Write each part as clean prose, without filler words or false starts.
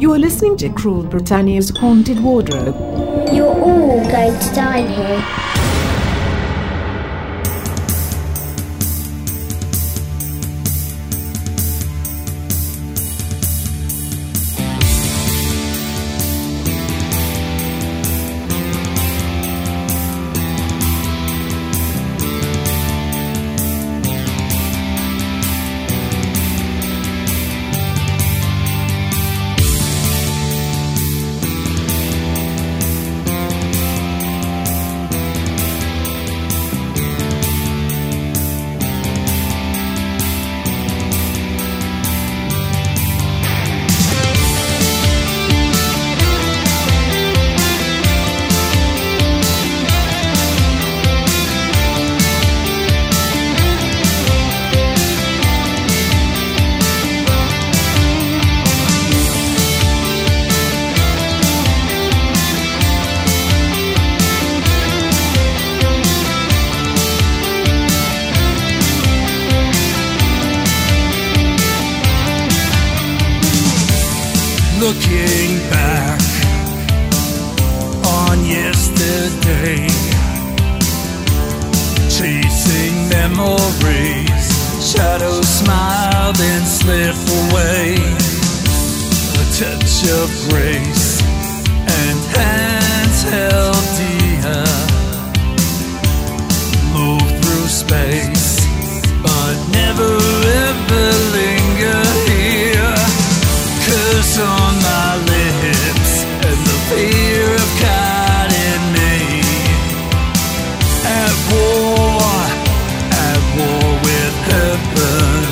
You are listening to Cruel Britannia's Haunted Wardrobe. You're all going to die here. Looking back on yesterday, chasing memories, shadows smile then slip away. A touch of grace and hands held dear, move through space but never ever linger here. 'Cause on my lips and the fear of God in me, at war with heaven,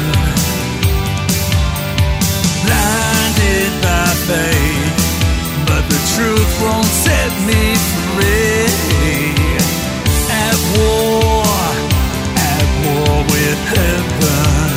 blinded by faith, but the truth won't set me free. At war with heaven.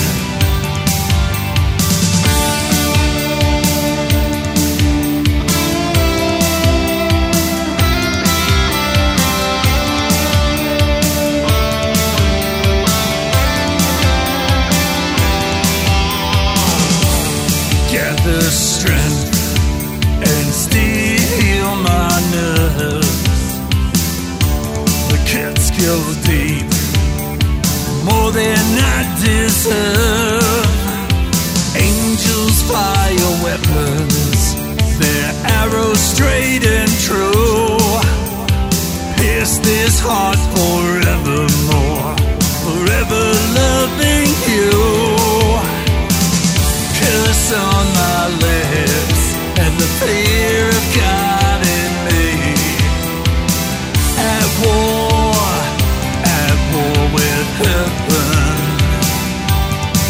Gather strength and steel my nerves. The Catskill deep, more than I deserve. Angels fire weapons, their arrows straight and true. Pierce this heart forevermore, forever loving you. Kiss on my lips and the fear of God in me. At war with heaven.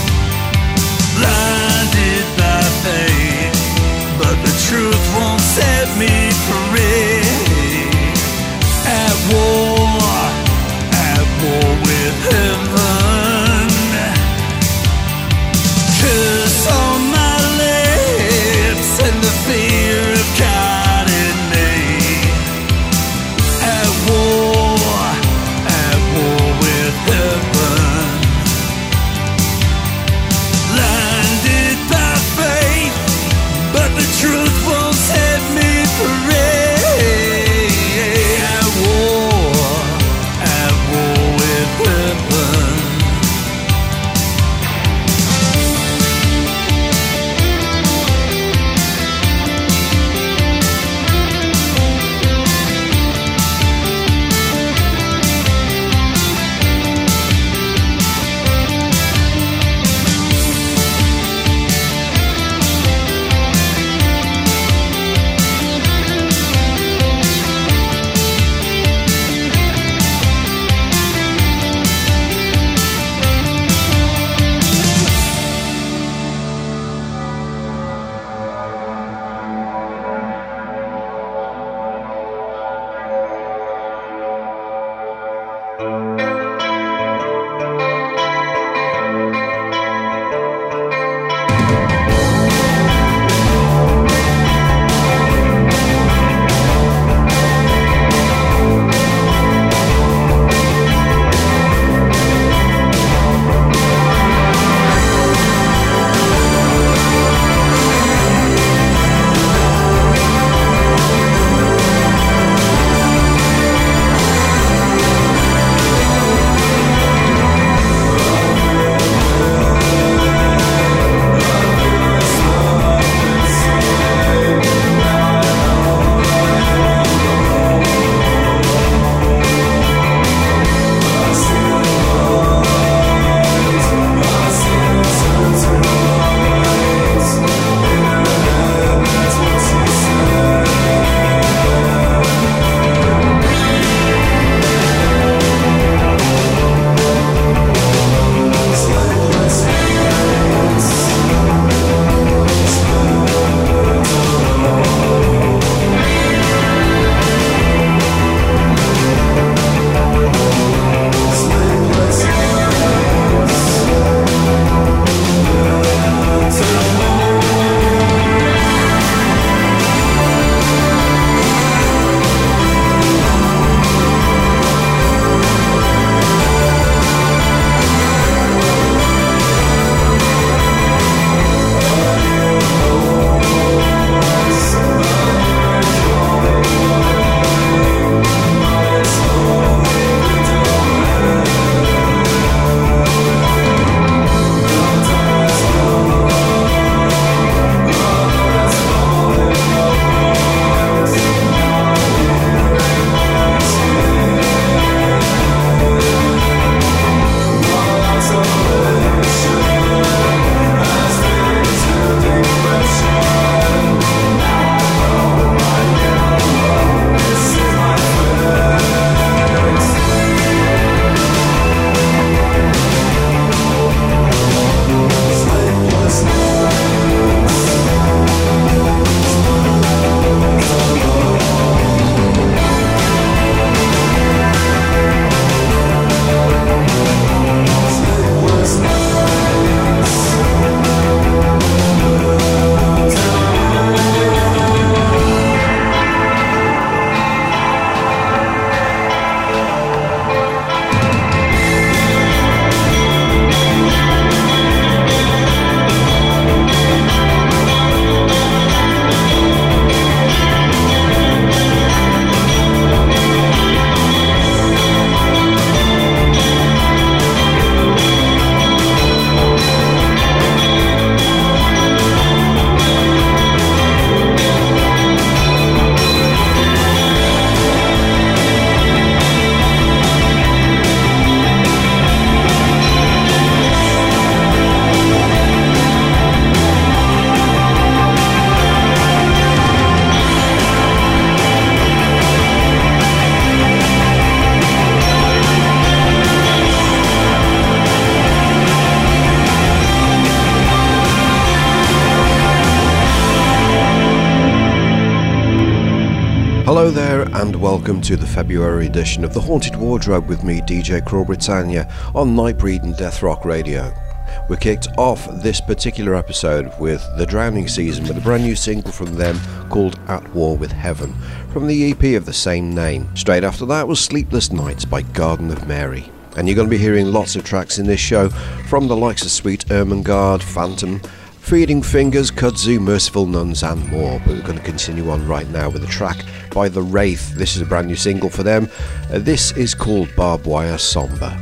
Hello there and welcome to the February edition of The Haunted Wardrobe with me, DJ Crawl Britannia, on Nightbreed and Death Rock Radio. We kicked off this particular episode with The Drowning Season with a brand new single from them called At War with Heaven from the EP of the same name. Straight after that was Sleepless Nights by Garden of Mary. And you're going to be hearing lots of tracks in this show from the likes of Sweet Ermengarde, Phantom, Feeding Fingers, Kudzu, Merciful Nuns and more. But we're going to continue on right now with a track by The Wraith. This is a brand new single for them. This is called Barbed Wire Somber.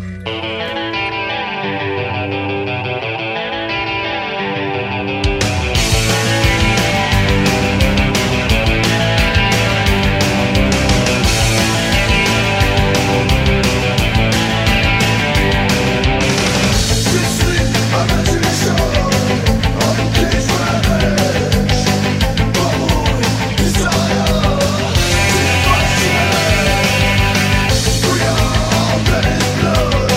Blood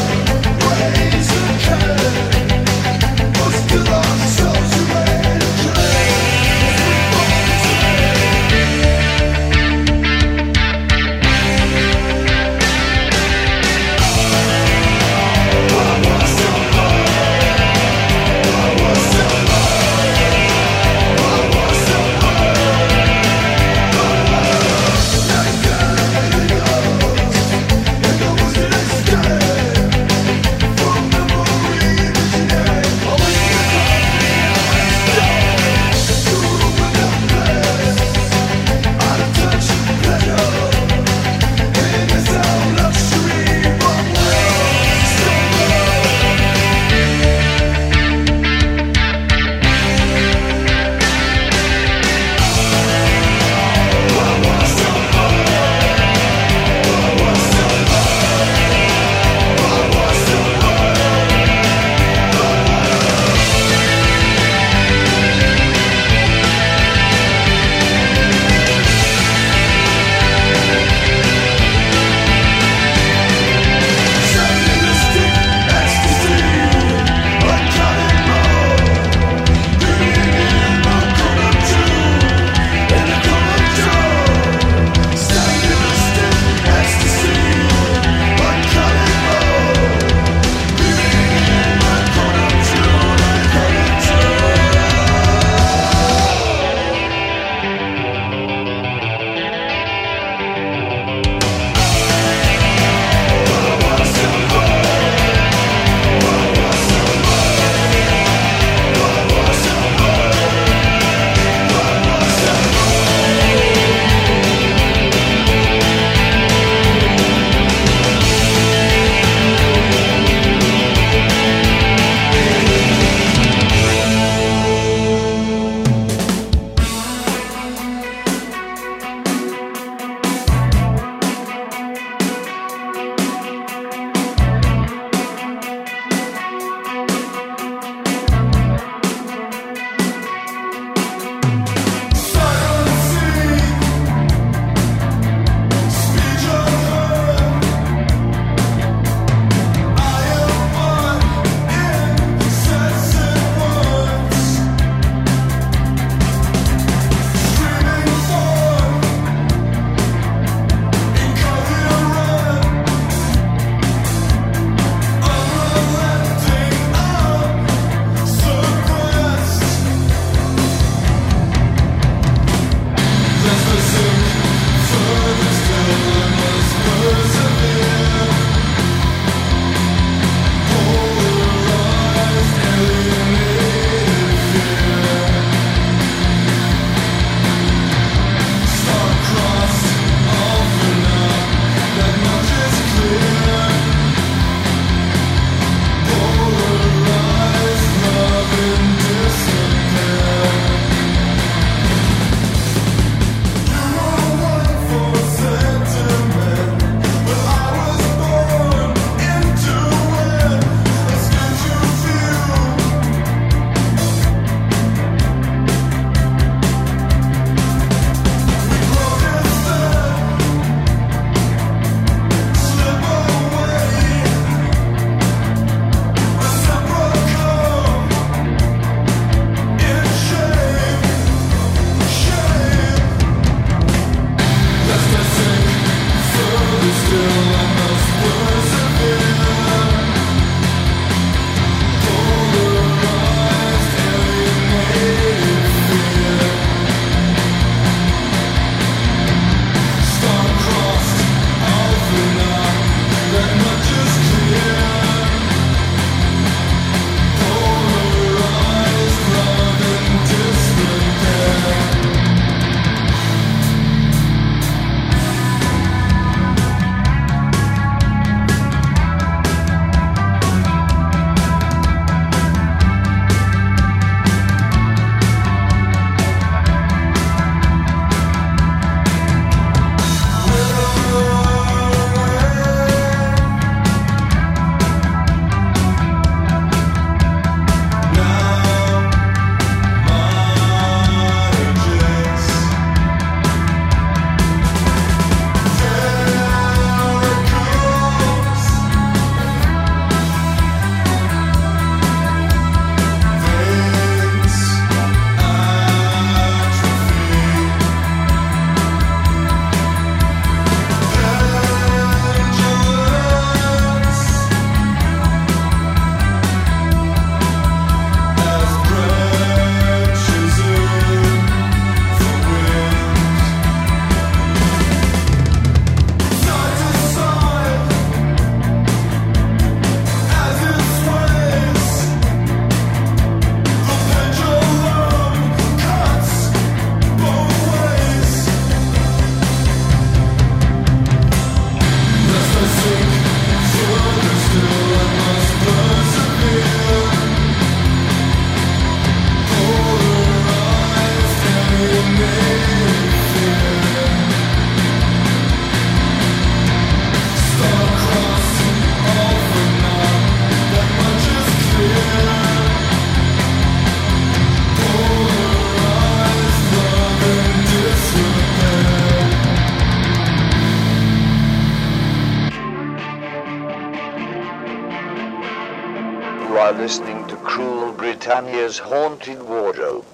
Cruel Britannia's Haunted Wardrobe.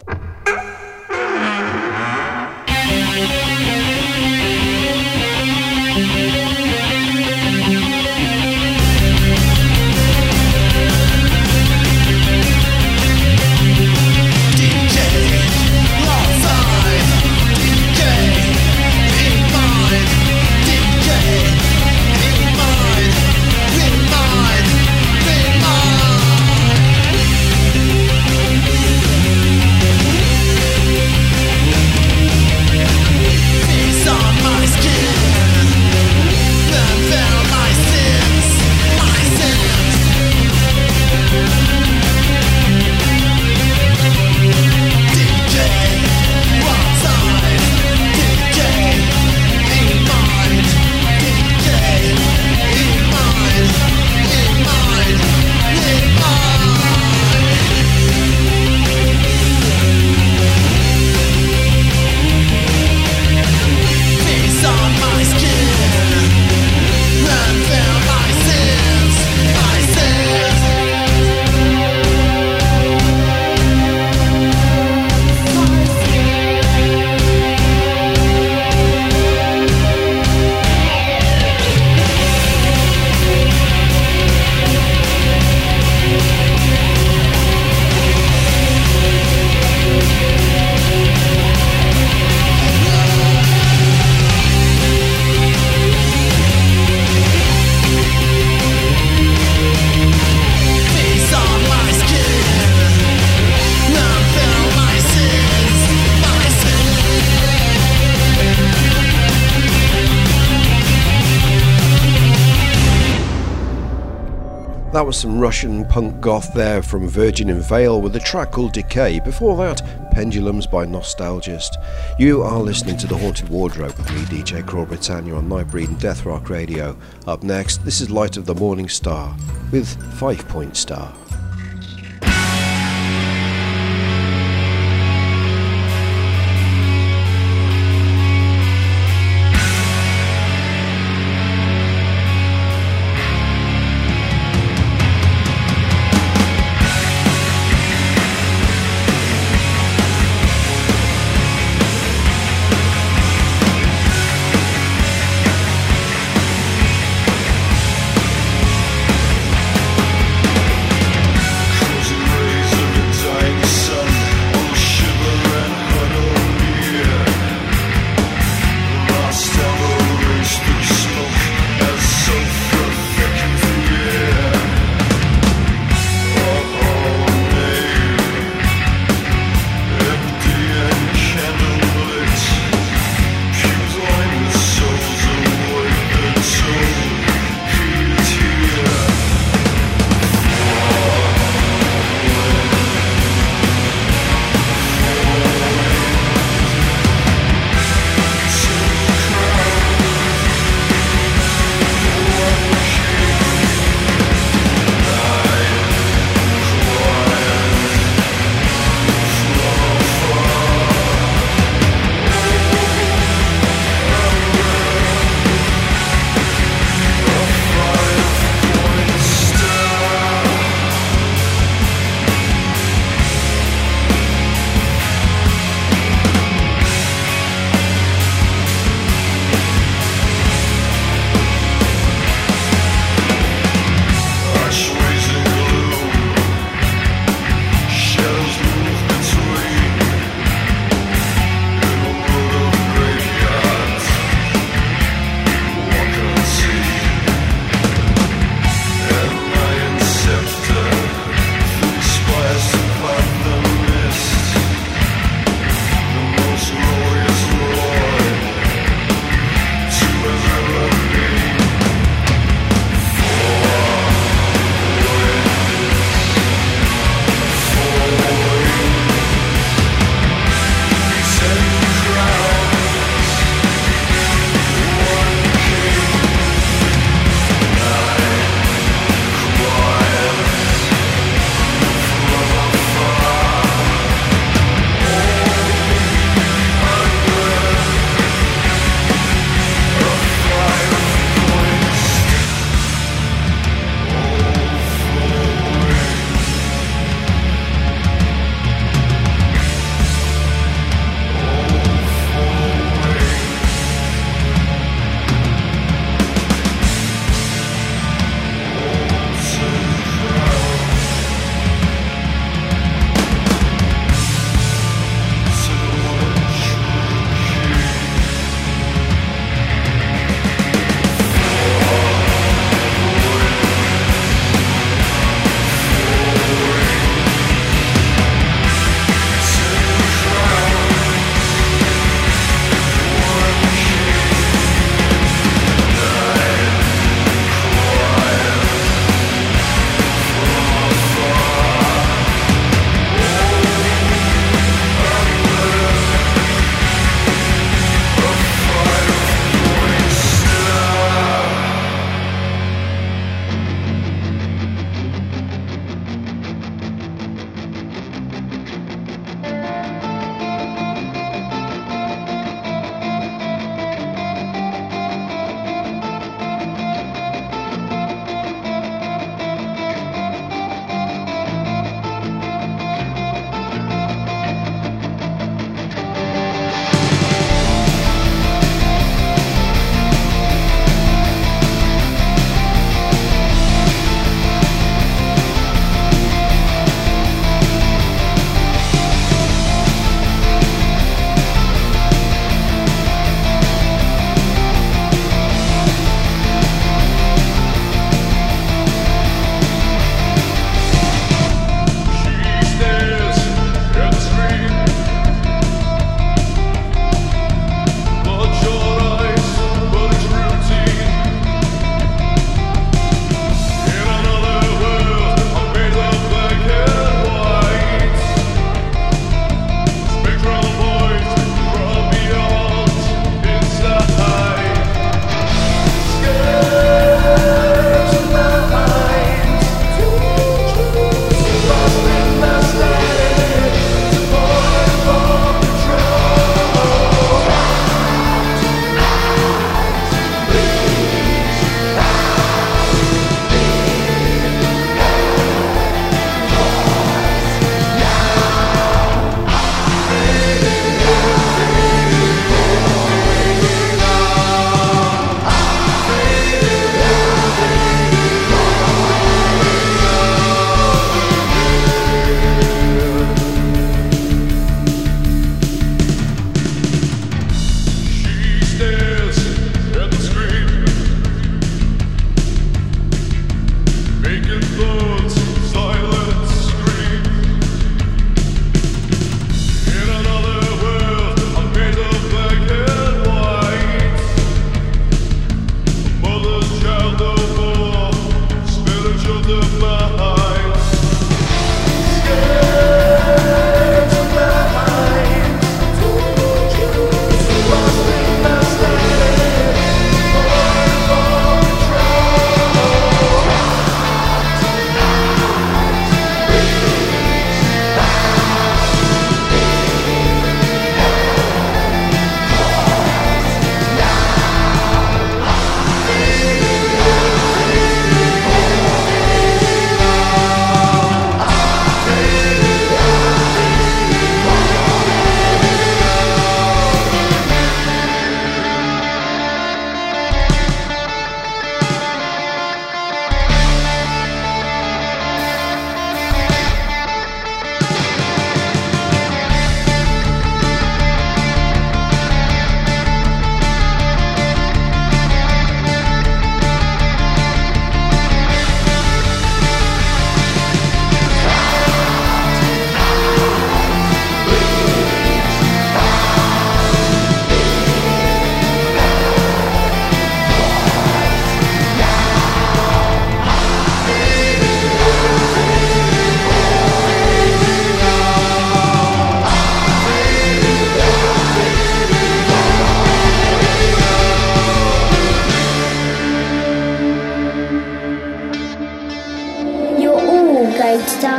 That was some Russian punk goth there from Virgin and Veil with a track called Decay. Before that, Pendulums by Nostalgist. You are listening to The Haunted Wardrobe with me, DJ Cruel Britannia, on Nightbreed and Death Rock Radio. Up next, this is Light of the Morning Star with 5 Point Star.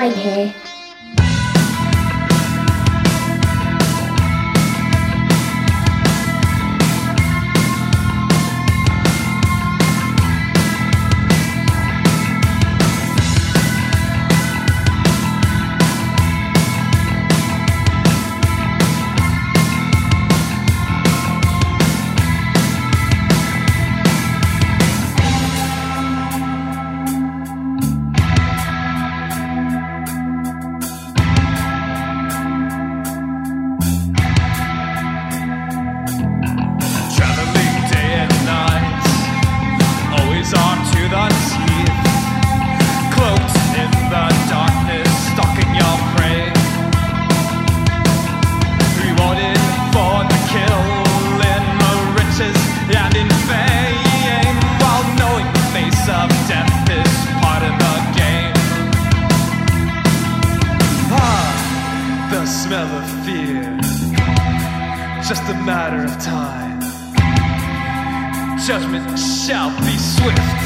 die here. Judgment shall be swift.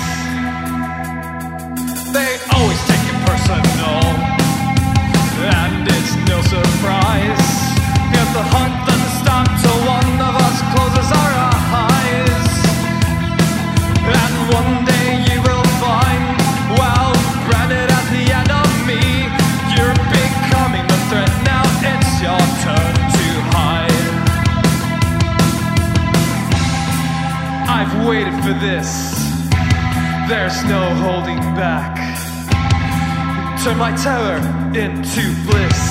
They always take it personal, and it's no surprise. Yet the hunt doesn't stop till one of us closes our eyes. And one day you will find, well, branded as the enemy, you're becoming the threat. Now it's your turn to hide. I've waited for this. There's no holding back. Turn my terror into bliss.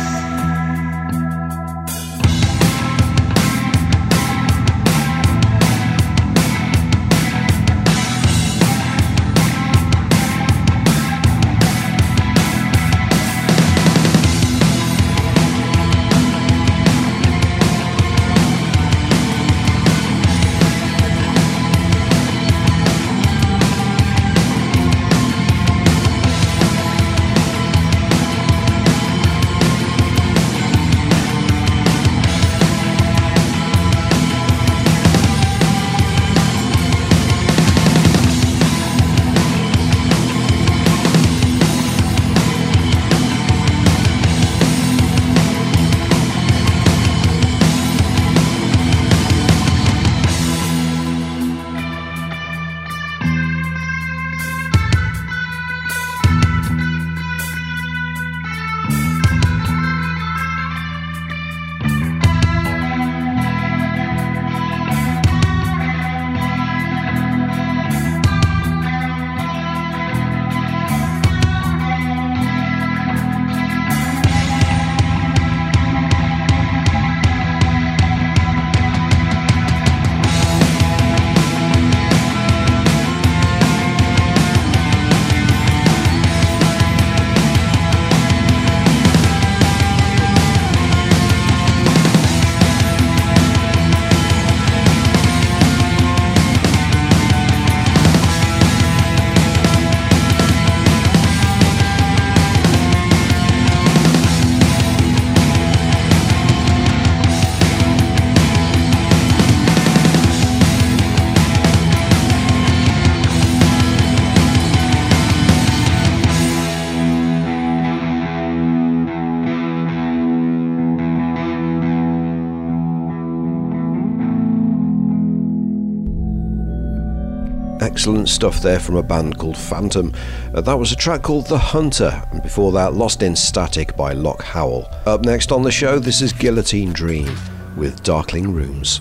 Excellent stuff there from a band called Phantom. That was a track called The Hunter, and before that, Lost in Static by Loch Howell. Up next on the show, this is Guillotine Dream with Darkling Rooms.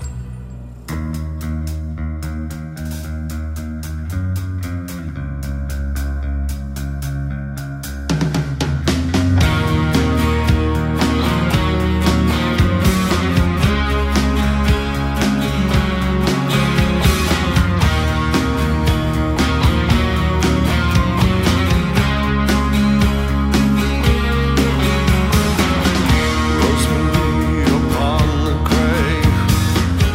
Rosemary upon the grave.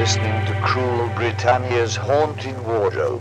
listening to Cruel Britannia's Haunted Wardrobe.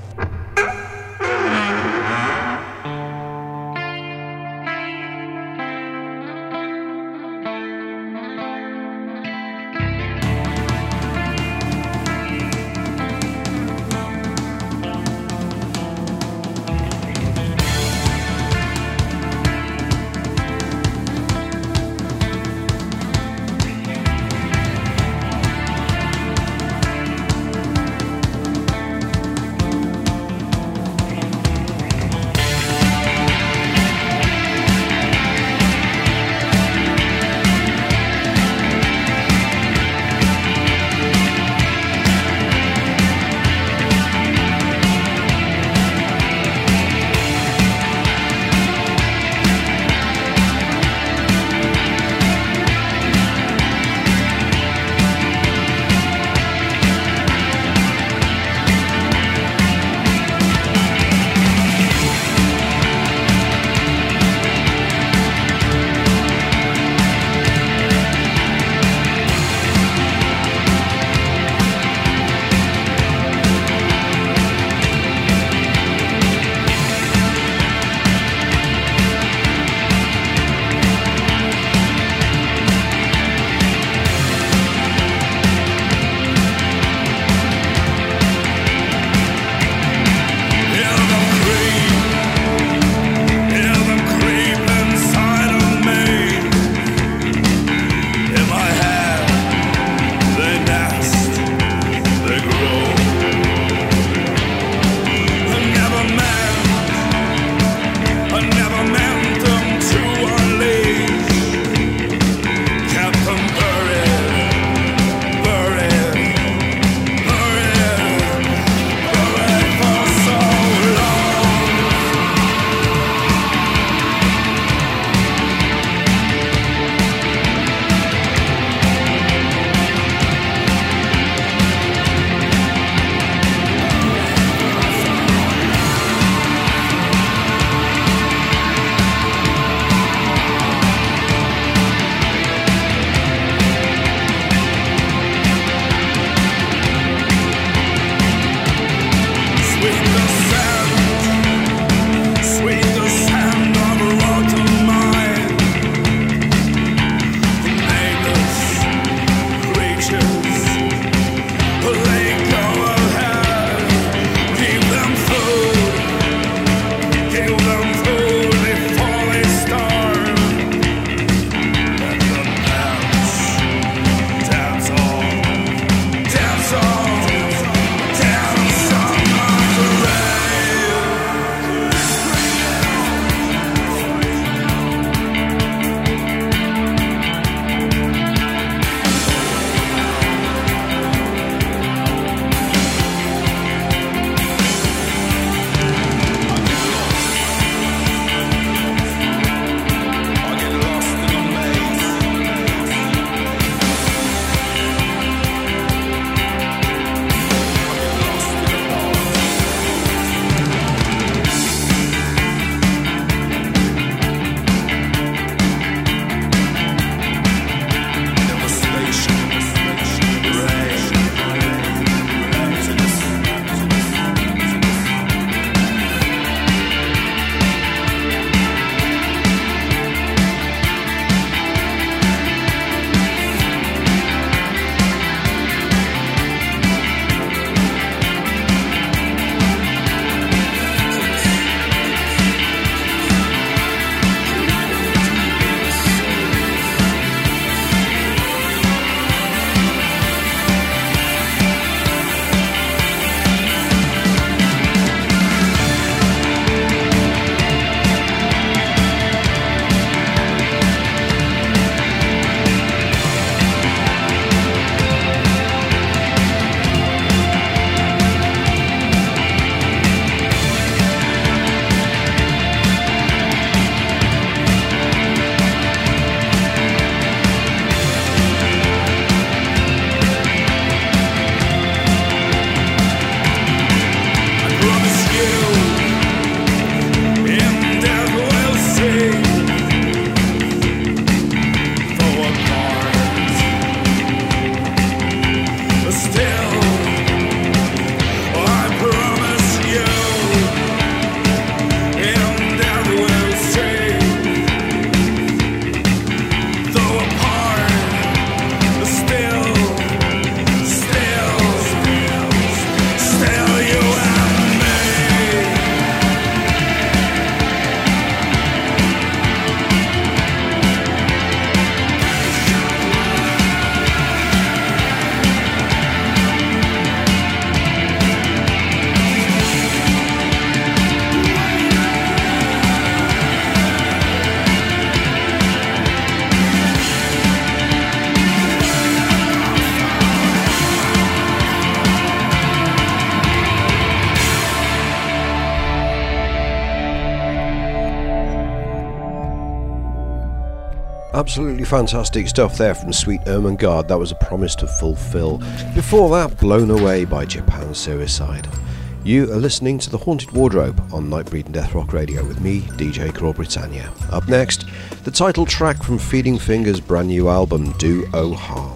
Absolutely fantastic stuff there from Sweet Ermengarde. That was a promise to fulfill. Before that, Blown Away by Japan Suicide. You are listening to The Haunted Wardrobe on Nightbreed and Death Rock Radio with me, DJ Craw Britannia. Up next, the title track from Feeding Fingers' brand new album, Do Oh Harm.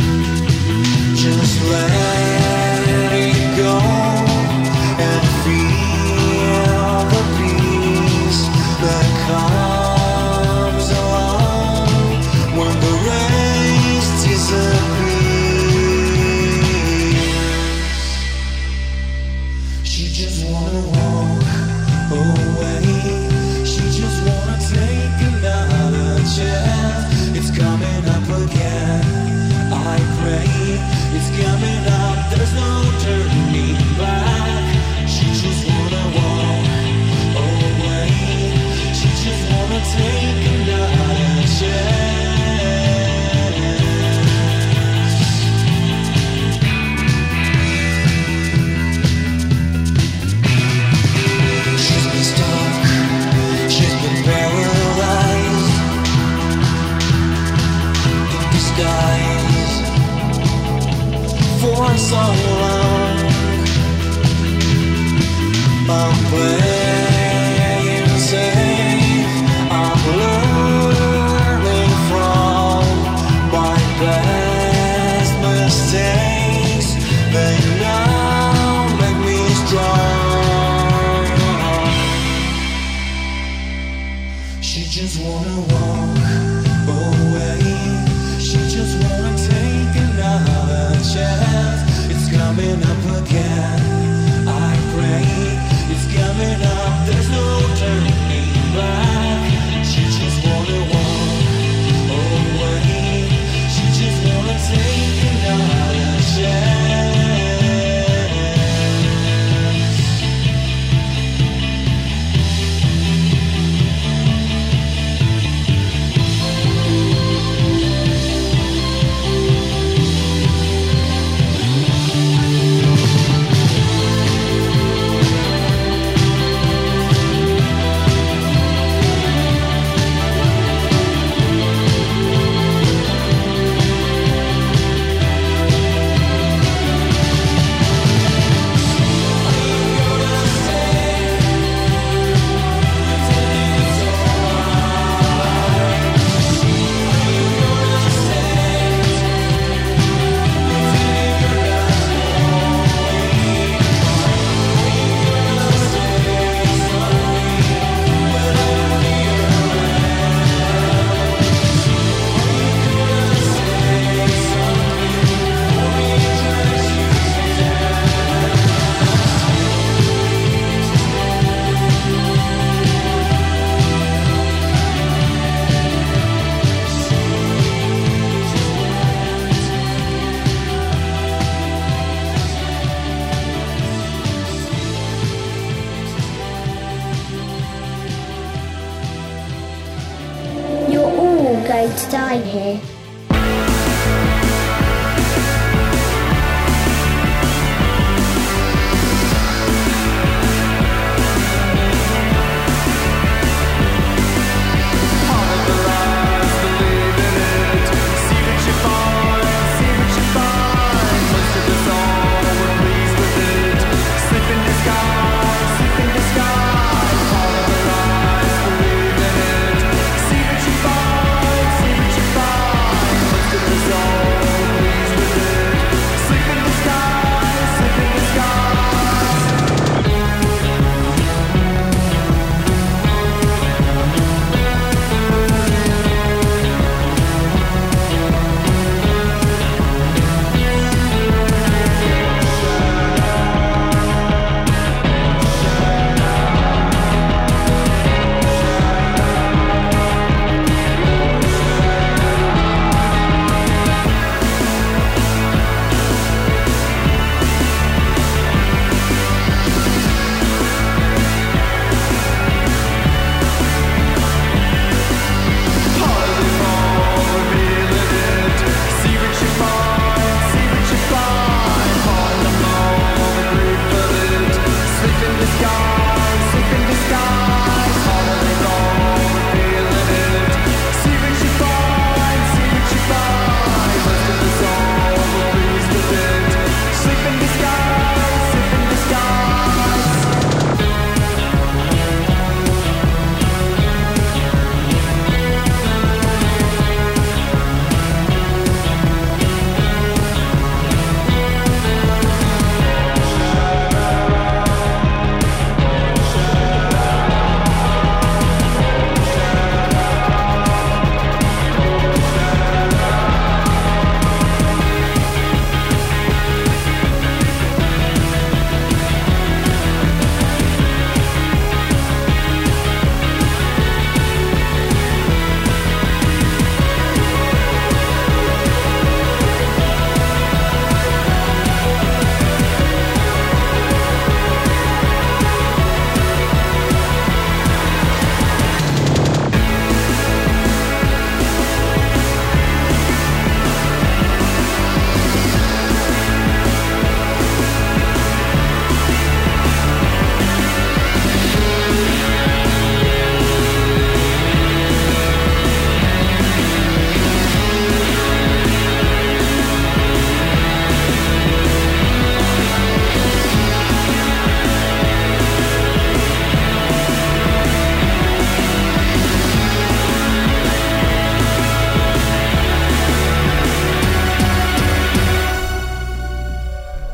Just let it go and feel so long. I'm playing safe. I'm learning from my past mistakes. They now make me strong. She just wanna walk away. She just wanna take another chance. It's coming up again. I pray it's coming up. There's no turning back. She just wanna walk away. She just wanna take another chance. You're all going to die here. See what you find,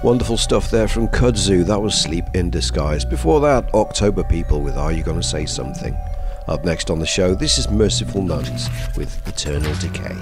Wonderful stuff there from Kudzu. That was Sleep in Disguise. Before that, October People with Are You Gonna Say Something? Up next on the show, this is Merciful Nuns with Eternal Decay.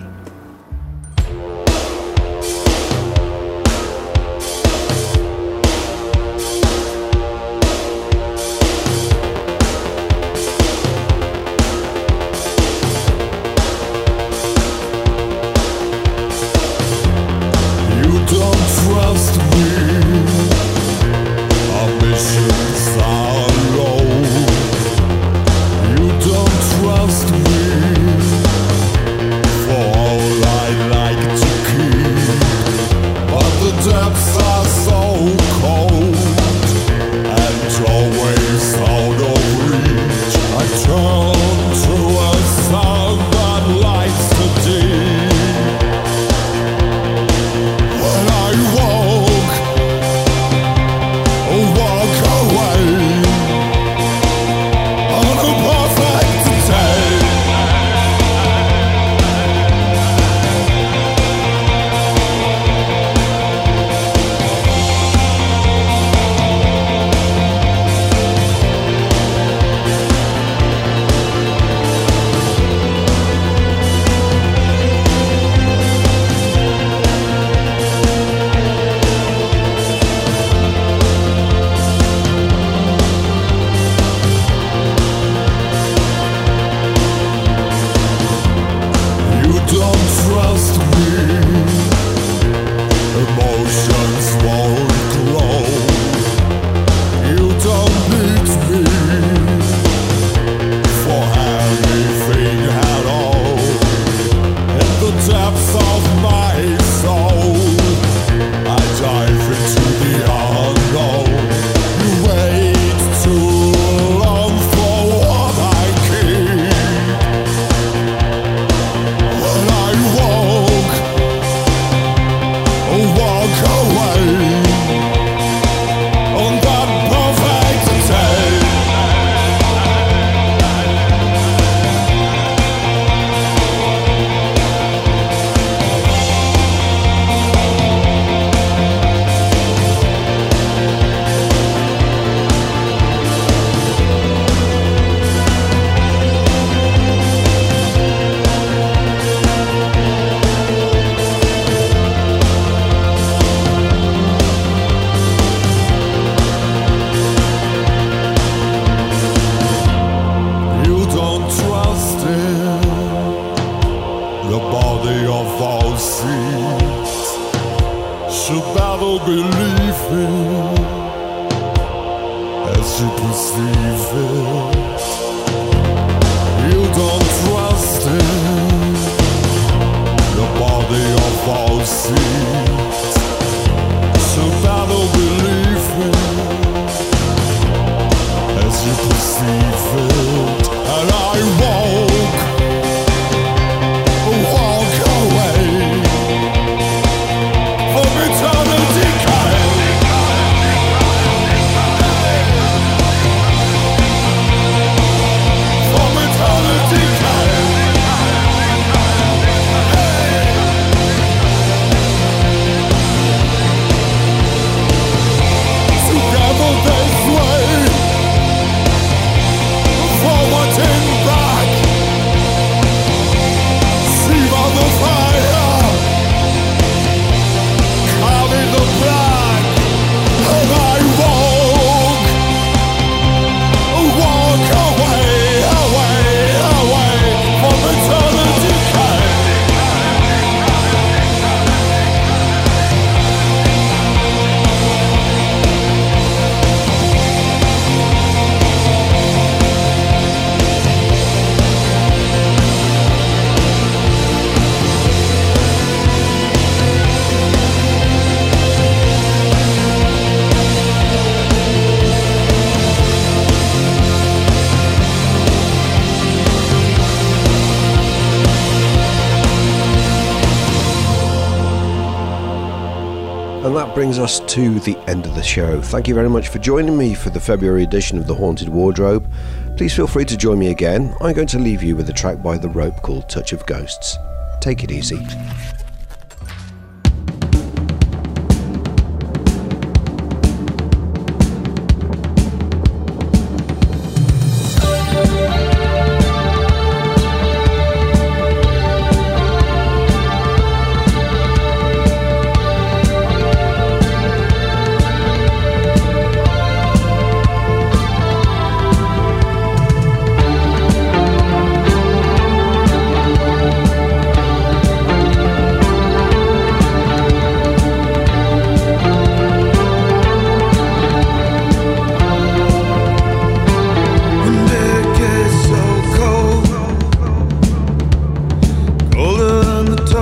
And that brings us to the end of the show. Thank you very much for joining me for the February edition of The Haunted Wardrobe. Please feel free to join me again. I'm going to leave you with a track by The Rope called Touch of Ghosts. Take it easy.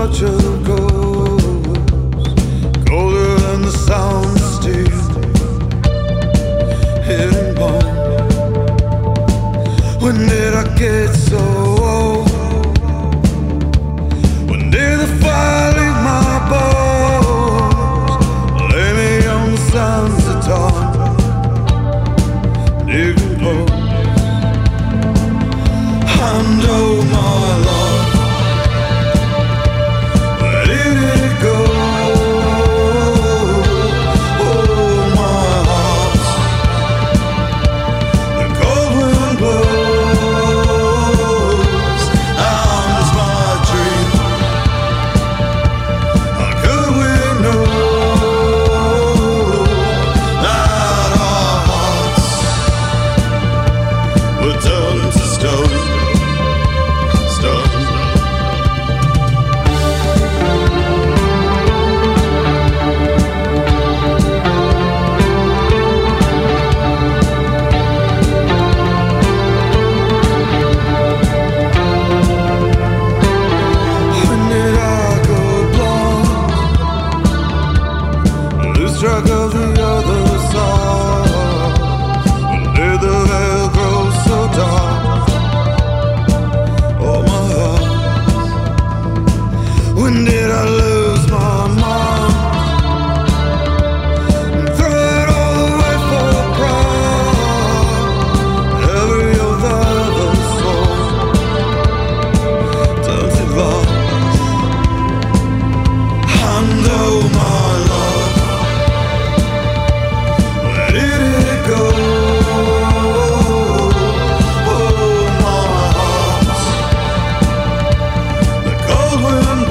much of gold, colder than the sound of steel, hidden bone. When did I get so old? When did the fire leave my bones? Lay me on the sands of dawn, decompose. And oh my love, where did it go? Oh my heart, the cold wind blows, and my dream. How could we know that our hearts would turn to stone? Track of the other side. When did the veil grow so dark? Oh my heart. When did I lose my mind and throw it all away for pride? Every other soul turns to lost. And oh my love, where did it go? Oh my heart, the cold wind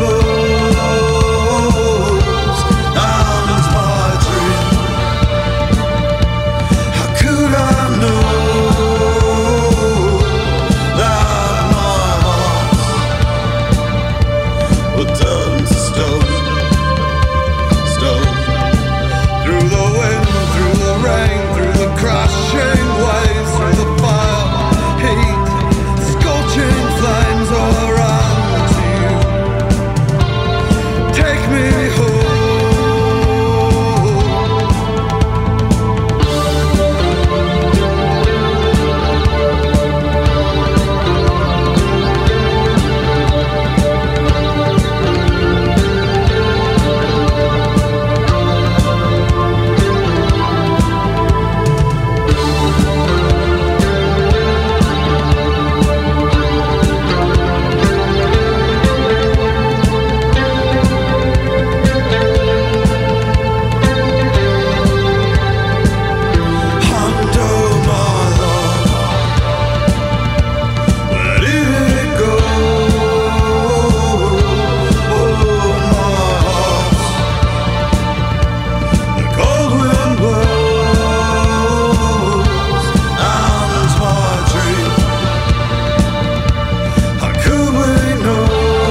blows, and my dream. How could I know that my heart would turn to stone? Stone. Through the wind, through the rain, through the crashing waves, through the fire, heat, scorching flames all around you. Take me home. And oh my love, where did it go? Oh my heart, the cold wind blows, and my dream. How could we know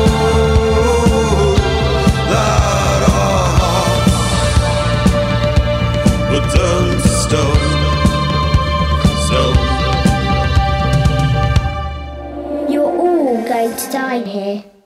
that our hearts would turn to stone? Stone. You're all going to die here.